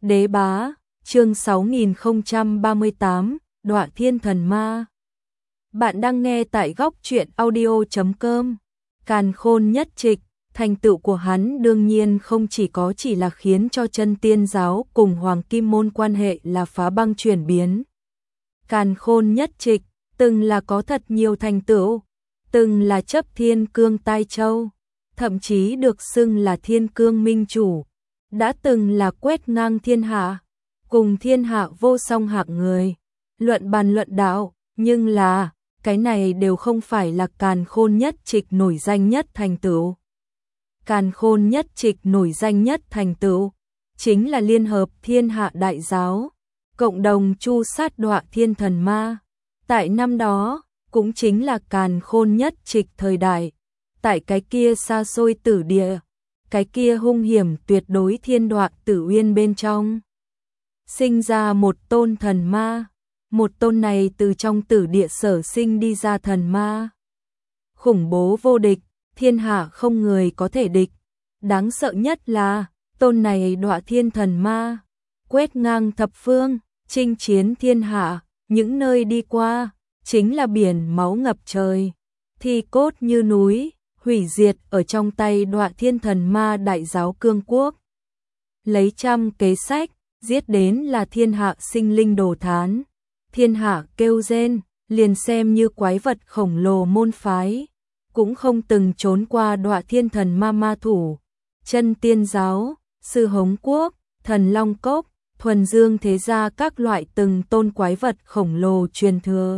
Đế bá, chương 6038, Đọa Thiên Thần Ma. Bạn đang nghe tại góc truyện audio.com. Càn Khôn nhất trịch, thành tựu của hắn đương nhiên không chỉ là khiến cho Chân Tiên giáo cùng Hoàng Kim môn quan hệ là phá băng chuyển biến. Càn Khôn nhất trịch từng là có thật nhiều thành tựu, từng là chấp Thiên Cương Tai Châu, thậm chí được xưng là Thiên Cương minh chủ, đã từng là quét ngang thiên hạ, cùng thiên hạ vô song hạng người, luận bàn luận đạo, nhưng là cái này đều không phải là Càn Khôn nhất trịch nổi danh nhất thành tựu. Càn Khôn nhất trịch nổi danh nhất thành tựu chính là liên hợp thiên hạ đại giáo, cộng đồng chu sát Đọa Thiên Thần Ma. Tại năm đó, cũng chính là Càn Khôn nhất trịch thời đại, tại cái kia xa xôi tử địa, cái kia hung hiểm tuyệt đối thiên Đọa Tử Uyên bên trong, sinh ra một tôn thần ma. Một tôn này từ trong tử địa sở sinh đi ra thần ma, khủng bố vô địch, thiên hạ không người có thể địch. Đáng sợ nhất là tôn này Đọa Thiên Thần Ma quét ngang thập phương, chinh chiến thiên hạ, những nơi đi qua chính là biển máu ngập trời, thi cốt như núi, hủy diệt ở trong tay Đọa Thiên Thần Ma đại giáo cương quốc. Lấy trăm kế sách, giết đến là thiên hạ sinh linh đồ thán, thiên hạ kêu rên, liền xem như quái vật khổng lồ môn phái, cũng không từng trốn qua Đọa Thiên Thần Ma ma thủ. Chân Tiên giáo, Sư Hống Quốc, Thần Long Cốc, Thuần Dương thế gia các loại từng tôn quái vật khổng lồ truyền thừa,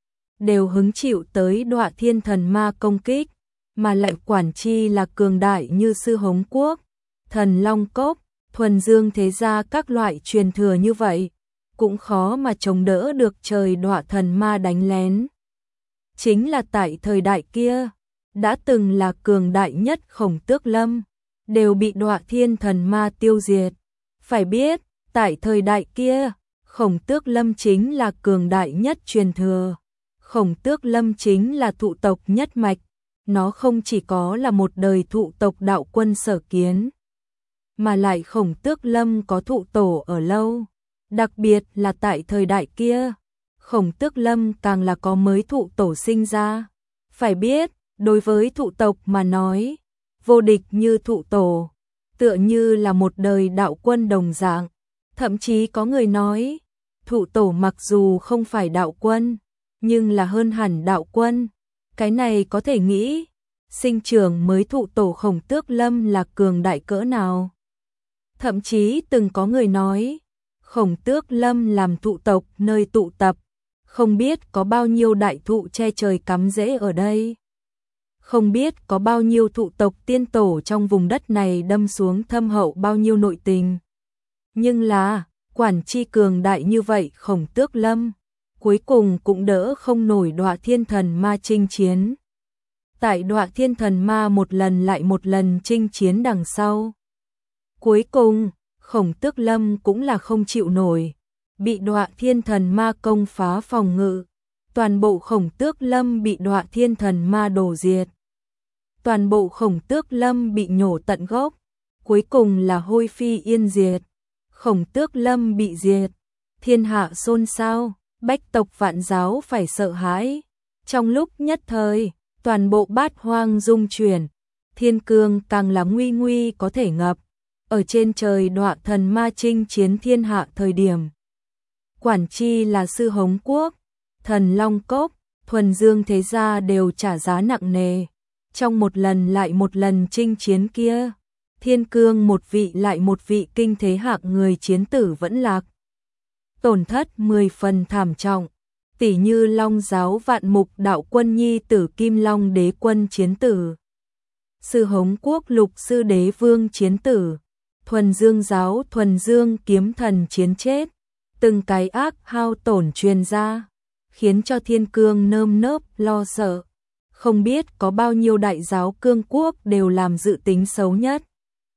đều hứng chịu tới Đọa Thiên Thần Ma công kích, mà lại quản chi là cường đại như Sư Hống Quốc, Thần Long Cốc, Thuần Dương thế gia các loại truyền thừa như vậy, cũng khó mà chống đỡ được trời Đọa Thần Ma đánh lén. Chính là tại thời đại kia, đã từng là cường đại nhất Khổng Tước Lâm, đều bị Đọa Thiên Thần Ma tiêu diệt. Phải biết, tại thời đại kia, Khổng Tước Lâm chính là cường đại nhất truyền thừa. Khổng Tước Lâm chính là thụ tộc nhất mạch, nó không chỉ có là một đời thụ tộc đạo quân Sở Kiến, mà lại Khổng Tước Lâm có thụ tổ ở lâu. Đặc biệt là tại thời đại kia, Khổng Tước Lâm càng là có mới thụ tổ sinh ra. Phải biết, đối với thụ tộc mà nói, vô địch như thụ tổ, tựa như là một đời đạo quân đồng dạng. Thậm chí có người nói, thụ tổ mặc dù không phải đạo quân, nhưng là hơn hẳn đạo quân. Cái này có thể nghĩ, sinh trưởng mới thụ tổ Khổng Tước Lâm là cường đại cỡ nào. Thậm chí từng có người nói, Khổng Tước Lâm làm thụ tộc nơi tụ tập, không biết có bao nhiêu đại thụ che trời cắm rễ ở đây. Không biết có bao nhiêu thụ tộc tiên tổ trong vùng đất này đâm xuống thâm hậu bao nhiêu nội tình. Nhưng là, quản chi cường đại như vậy Khổng Tước Lâm, cuối cùng cũng đỡ không nổi Đọa Thiên Thần Ma chinh chiến. Tại Đọa Thiên Thần Ma một lần lại một lần chinh chiến đằng sau, cuối cùng, Khổng Tước Lâm cũng là không chịu nổi, bị Đọa Thiên Thần Ma công phá phòng ngự. Toàn bộ Khổng Tước Lâm bị Đọa Thiên Thần Ma đổ diệt. Toàn bộ Khổng Tước Lâm bị nhổ tận gốc, cuối cùng là hôi phi yên diệt. Khổng Tước Lâm bị diệt, thiên hạ xôn xao, bách tộc vạn giáo phải sợ hãi. Trong lúc nhất thời, toàn bộ bát hoang rung chuyển, thiên cương càng là nguy nguy có thể ngập. Ở trên trời Đọa Thần Ma chinh chiến thiên hạ thời điểm, quản chi là Sư Hống Quốc, Thần Long Cốc, Thuần Dương thế gia đều trả giá nặng nề. Trong một lần lại một lần chinh chiến kia, thiên cương một vị lại một vị kinh thế hạng người chiến tử vẫn lạc. Tổn thất 10 phần thảm trọng, tỷ như Long giáo Vạn Mục đạo quân nhi tử Kim Long đế quân chiến tử, Sư Hống Quốc Lục sư đế vương chiến tử, Thuần Dương giáo Thuần Dương kiếm thần chiến chết. Từng cái ác hao tổn truyền ra, khiến cho thiên cương nơm nớp lo sợ. Không biết có bao nhiêu đại giáo cương quốc đều làm dự tính xấu nhất,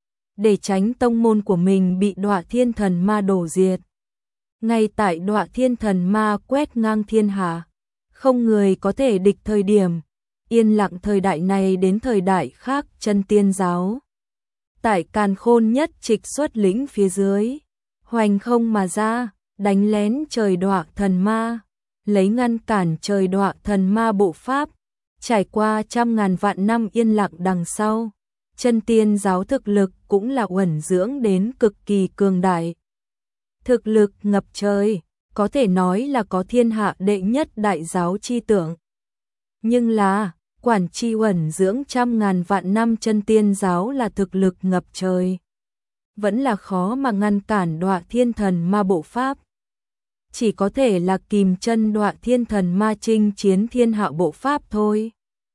để tránh tông môn của mình bị Đọa Thiên Thần Ma đổ diệt. Ngay tại Đọa Thiên Thần Ma quét ngang thiên hạ, không người có thể địch thời điểm, yên lặng thời đại này đến thời đại khác Chân Tiên giáo. Tại Càn Khôn nhất trịch xuất lĩnh phía dưới, hoành không mà ra, đánh lén trời đọa thần ma, lấy ngăn cản trời đọa thần ma bộ pháp. Trải qua trăm ngàn vạn năm yên lặng đằng sau, chân tiên giáo thực lực cũng là uẩn dưỡng đến cực kỳ cường đại. Thực lực ngập trời, có thể nói là có thiên hạ đệ nhất đại giáo chi tưởng. Nhưng là, quản chi uẩn dưỡng trăm ngàn vạn năm chân tiên giáo là thực lực ngập trời. Vẫn là khó mà ngăn cản đọa thiên thần ma bộ pháp. Chỉ có thể là kìm chân đọa thiên thần ma chinh chiến thiên hạ bộ pháp thôi.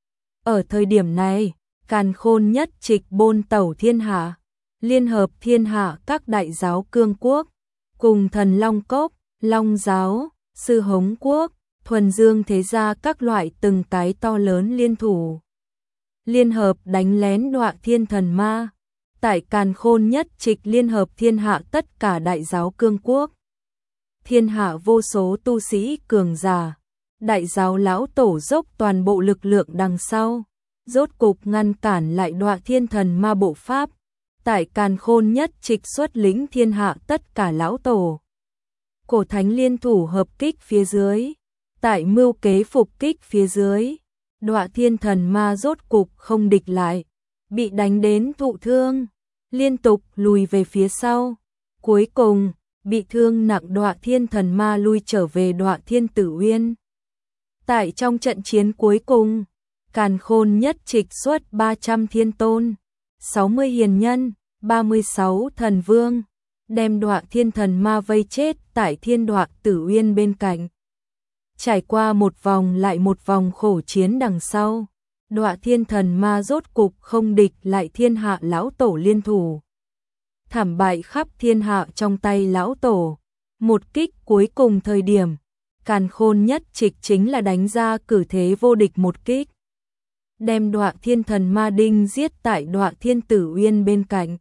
Ở thời điểm này, Càn Khôn nhất trịch bôn tẩu thiên hạ, liên hợp thiên hạ các đại giáo cương quốc, cùng Thần Long Cốc, Long Giáo, Sư Hống Quốc, Thuần Dương Thế Gia các loại từng cái to lớn liên thủ. Liên hợp đánh lén đọa thiên thần ma, tại Càn Khôn nhất trịch liên hợp thiên hạ tất cả đại giáo cương quốc. Thiên hạ vô số tu sĩ cường giả, đại giáo lão tổ dốc toàn bộ lực lượng đằng sau, rốt cục ngăn cản lại đọa thiên thần ma bộ pháp, tại Càn Khôn nhất trịch xuất lĩnh thiên hạ tất cả lão tổ. Cổ thánh liên thủ hợp kích phía dưới, tại mưu kế phục kích phía dưới, đọa thiên thần ma rốt cục không địch lại, bị đánh đến thụ thương, liên tục lùi về phía sau. Cuối cùng, bị thương nặng đọa thiên thần ma lui trở về đọa thiên tử uyên. Tại trong trận chiến cuối cùng, Càn Khôn nhất trịch xuất 300 thiên tôn, 60 hiền nhân, 36 thần vương, đem đọa thiên thần ma vây chết tại thiên đọa tử uyên bên cạnh. Trải qua một vòng lại một vòng khổ chiến đằng sau, đọa thiên thần ma rốt cục không địch lại thiên hạ lão tổ liên thủ. Thảm bại khắp thiên hạ trong tay lão tổ. Một kích cuối cùng thời điểm, Càn Khôn nhất trịch chính là đánh ra cử thế vô địch một kích, đem đọa thiên thần ma đinh giết tại đọa thiên tử uyên bên cạnh.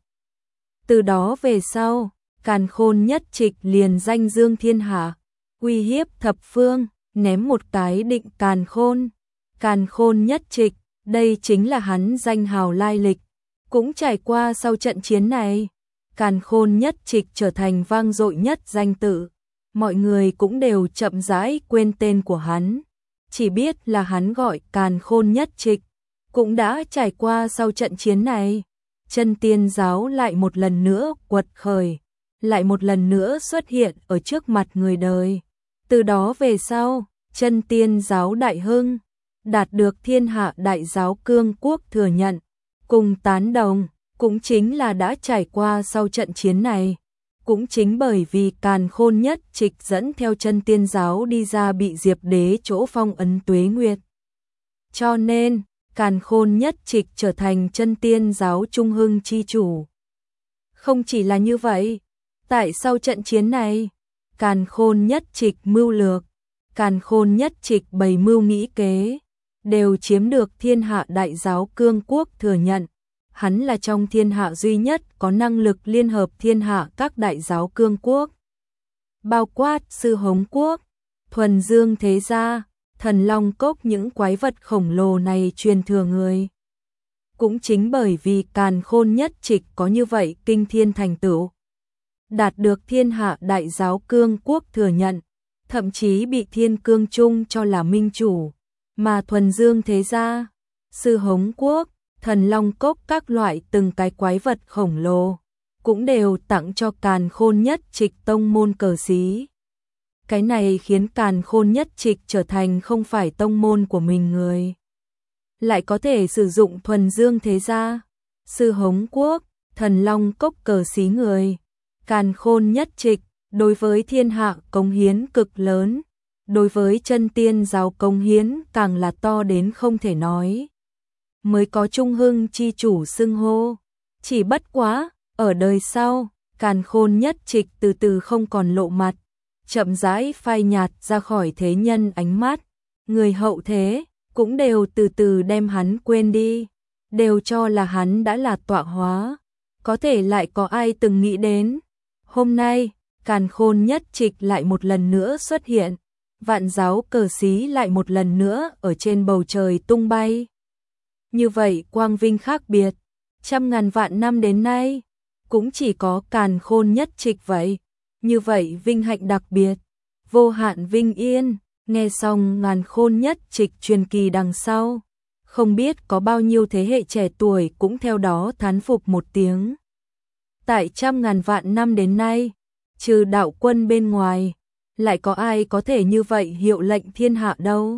Từ đó về sau, Càn Khôn nhất trịch liền danh dương thiên hạ, uy hiếp thập phương, ném một cái định càn khôn. Càn Khôn nhất trịch, đây chính là hắn danh hào lai lịch. Cũng trải qua sau trận chiến này, Càn Khôn nhất trịch trở thành vang dội nhất danh tự. Mọi người cũng đều chậm rãi quên tên của hắn, chỉ biết là hắn gọi Càn Khôn nhất trịch. Cũng đã trải qua sau trận chiến này, chân tiên giáo lại một lần nữa quật khởi, lại một lần nữa xuất hiện ở trước mặt người đời. Từ đó về sau, chân tiên giáo đại hưng, đạt được thiên hạ đại giáo cương quốc thừa nhận, cùng tán đồng. Cũng chính là đã trải qua sau trận chiến này, cũng chính bởi vì Càn Khôn nhất trịch dẫn theo chân tiên giáo đi ra bị Diệp Đế chỗ phong ấn tuế nguyệt. Cho nên, Càn Khôn nhất trịch trở thành chân tiên giáo trung hưng chi chủ. Không chỉ là như vậy, tại sau trận chiến này, Càn Khôn nhất trịch mưu lược, Càn Khôn nhất trịch bày mưu nghĩ kế, đều chiếm được thiên hạ đại giáo cương quốc thừa nhận. Hắn là trong thiên hạ duy nhất có năng lực liên hợp thiên hạ các đại giáo cương quốc, bao quát Sư Hống Quốc, Thuần Dương Thế Gia, Thần Long Cốc những quái vật khổng lồ này truyền thừa người. Cũng chính bởi vì Càn Khôn nhất trịch có như vậy kinh thiên thành tựu, đạt được thiên hạ đại giáo cương quốc thừa nhận, thậm chí bị Thiên Cương Trung cho là minh chủ, mà Thuần Dương Thế Gia, Sư Hống Quốc, Thần Long Cốc các loại từng cái quái vật khổng lồ, cũng đều tặng cho Càn Khôn nhất trịch tông môn cờ xí. Cái này khiến Càn Khôn nhất trịch trở thành không phải tông môn của mình người, lại có thể sử dụng Thuần Dương Thế Gia, Sư Hống Quốc, Thần Long Cốc cờ xí người. Càn Khôn nhất trịch đối với thiên hạ cống hiến cực lớn, đối với chân tiên giáo cống hiến càng là to đến không thể nói, mới có trung hưng chi chủ xưng hô. Chỉ bất quá, ở đời sau, Càn Khôn nhất trịch từ từ không còn lộ mặt, chậm rãi phai nhạt ra khỏi thế nhân ánh mắt. Người hậu thế cũng đều từ từ đem hắn quên đi, đều cho là hắn đã là tọa hóa. Có thể lại có ai từng nghĩ đến, hôm nay, Càn Khôn nhất trịch lại một lần nữa xuất hiện, vạn giáo cờ xí lại một lần nữa ở trên bầu trời tung bay. Như vậy quang vinh khác biệt, trăm ngàn vạn năm đến nay, cũng chỉ có Càn Khôn nhất trịch vậy. như vậy vinh hạnh đặc biệt, vô hạn vinh yên. Nghe xong Ngàn Khôn Nhất Trịch truyền kỳ đằng sau, không biết có bao nhiêu thế hệ trẻ tuổi cũng theo đó thán phục một tiếng. Tại trăm ngàn vạn năm đến nay, trừ đạo quân bên ngoài, lại có ai có thể như vậy hiệu lệnh thiên hạ đâu.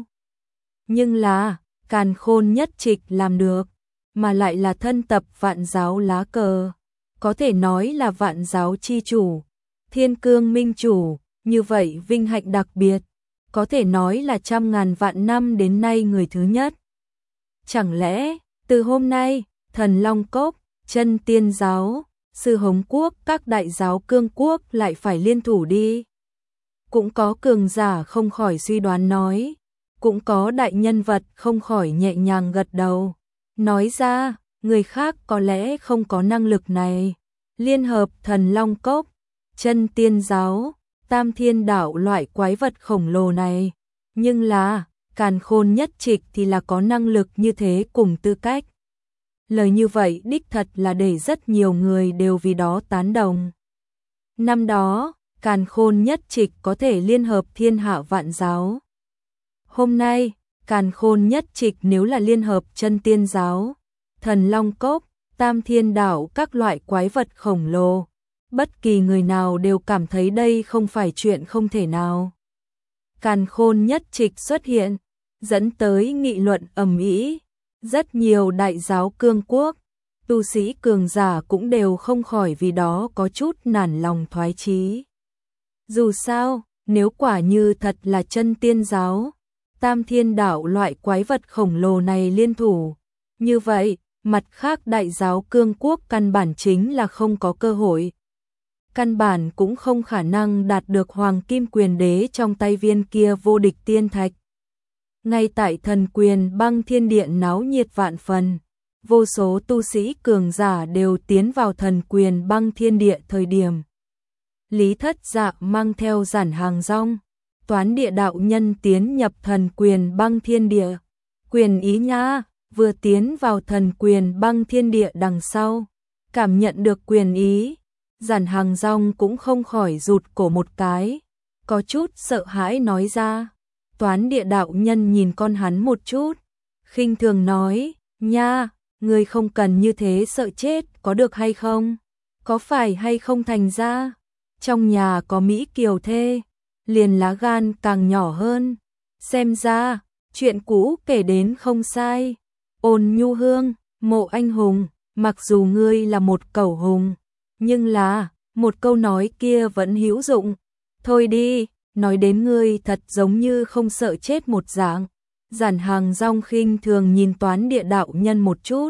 Nhưng là, Càn Khôn Nhất Trịch làm được, mà lại là thân tập vạn giáo lá cờ, có thể nói là vạn giáo chi chủ, thiên cương minh chủ, như vậy vinh hạnh đặc biệt, có thể nói là trăm ngàn vạn năm đến nay người thứ nhất. Chẳng lẽ, từ hôm nay, Thần Long Cốc, Chân Tiên giáo, Sư Hống Quốc, các đại giáo cương quốc lại phải liên thủ đi? Cũng có cường giả không khỏi suy đoán nói, cũng có đại nhân vật không khỏi nhẹ nhàng gật đầu, nói ra, người khác có lẽ không có năng lực này. Liên hợp Thần Long Cốc, Chân Tiên giáo, Tam Thiên Đạo loại quái vật khổng lồ này, nhưng là Càn Khôn Nhất Trịch thì là có năng lực như thế cùng tư cách. Lời như vậy đích thật là để rất nhiều người đều vì đó tán đồng. Năm đó, Càn Khôn Nhất Trịch có thể liên hợp thiên hạ vạn giáo. Hôm nay, Càn Khôn Nhất Trịch nếu là liên hợp Chân Tiên giáo, Thần Long Cốc, Tam Thiên Đạo các loại quái vật khổng lồ, bất kỳ người nào đều cảm thấy đây không phải chuyện không thể nào. Càn Khôn Nhất Trịch xuất hiện, dẫn tới nghị luận ầm ĩ, rất nhiều đại giáo cương quốc, tu sĩ cường giả cũng đều không khỏi vì đó có chút nản lòng thoái chí. Dù sao, nếu quả như thật là Chân Tiên giáo, Tam Thiên Đạo loại quái vật khổng lồ này liên thủ, như vậy, mặt khác đại giáo cương quốc căn bản chính là không có cơ hội. Căn bản cũng không khả năng đạt được Hoàng Kim Quyền Đế trong tay viên kia vô địch tiên thạch. Ngay tại Thần Quyền Băng Thiên Địa náo nhiệt vạn phần, vô số tu sĩ cường giả đều tiến vào Thần Quyền Băng Thiên Địa thời điểm. Lý Thất Dạ mang theo Giản Hàng Rong, Toán Địa đạo nhân tiến nhập Thần Quyền Băng Thiên Địa. Quyền ý nha, vừa tiến vào Thần Quyền Băng Thiên Địa đằng sau, cảm nhận được quyền ý, Giản Hàng Rong cũng không khỏi rụt cổ một cái, có chút sợ hãi nói ra. Toán Địa đạo nhân nhìn con hắn một chút, khinh thường nói, nha, ngươi không cần như thế sợ chết có được hay không? Có phải hay không thành ra? Trong nhà có Mỹ Kiều thê, liền lá gan càng nhỏ hơn. Xem ra, chuyện cũ kể đến không sai. Ôn Nhu Hương, Mộ Anh Hùng, mặc dù ngươi là một cẩu hùng, nhưng là, một câu nói kia vẫn hữu dụng. Thôi đi, nói đến ngươi thật giống như không sợ chết một dạng. Giản Hàng Rong khinh thường nhìn Toán Địa đạo nhân một chút.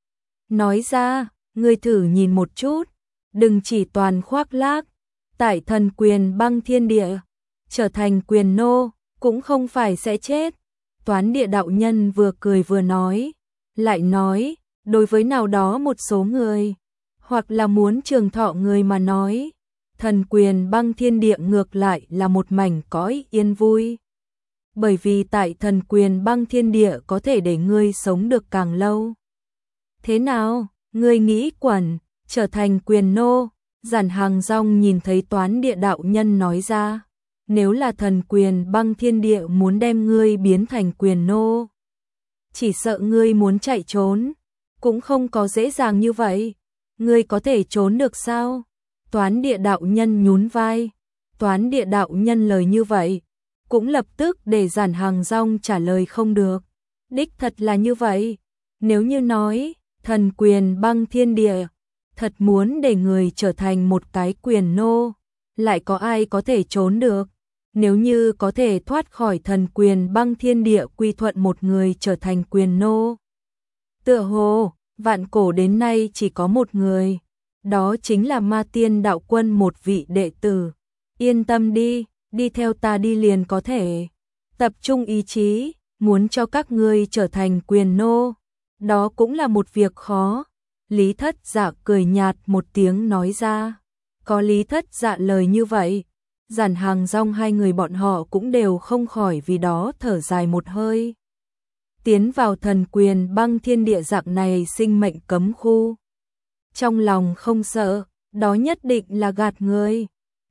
Nói ra, ngươi thử nhìn một chút, đừng chỉ toàn khoác lác. Tại Thần Quyền Băng Thiên Địa, trở thành quyền nô, cũng không phải sẽ chết. Toán Địa đạo nhân vừa cười vừa nói, lại nói, đối với nào đó một số người, hoặc là muốn trường thọ người mà nói, Thần Quyền Băng Thiên Địa ngược lại là một mảnh cõi yên vui. Bởi vì tại Thần Quyền Băng Thiên Địa có thể để ngươi sống được càng lâu. Thế nào, ngươi nghĩ quẩn, trở thành quyền nô? Giản Hàng Rong nhìn thấy Toán Địa đạo nhân nói ra, nếu là Thần Quyền Băng Thiên Địa muốn đem ngươi biến thành quyền nô, chỉ sợ ngươi muốn chạy trốn, cũng không có dễ dàng như vậy. Ngươi có thể trốn được sao? Toán Địa đạo nhân nhún vai. Toán Địa đạo nhân lời như vậy, cũng lập tức để Giản Hàng Rong trả lời không được. Đích thật là như vậy. Nếu như nói, Thần Quyền Băng Thiên Địa thật muốn để người trở thành một cái quyền nô, lại có ai có thể trốn được? Nếu như có thể thoát khỏi Thần Quyền Băng Thiên Địa quy thuận một người trở thành quyền nô, tựa hồ vạn cổ đến nay chỉ có một người, đó chính là Ma Tiên đạo quân một vị đệ tử. Yên tâm đi, đi theo ta đi liền có thể. Tập trung ý chí, muốn cho các ngươi trở thành quyền nô, đó cũng là một việc khó. Lý Thất Dạ cười nhạt một tiếng nói ra. Có Lý Thất Dạ lời như vậy, Giản Hàng Rong hai người bọn họ cũng đều không khỏi vì đó thở dài một hơi. Tiến vào Thần Quyền Băng Thiên Địa dạng này sinh mệnh cấm khu, trong lòng không sợ, đó nhất định là gạt người.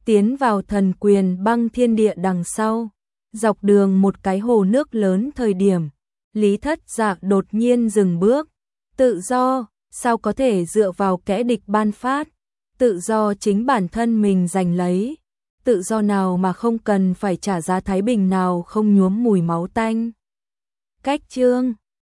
tiến vào thần quyền băng thiên địa đằng sau. Dọc đường một cái hồ nước lớn thời điểm, Lý Thất Dạ đột nhiên dừng bước. Tự do, sao có thể dựa vào kẻ địch ban phát? Tự do chính bản thân mình giành lấy. Tự do nào mà không cần phải trả giá thái bình nào không nhuốm mùi máu tanh. Cách chương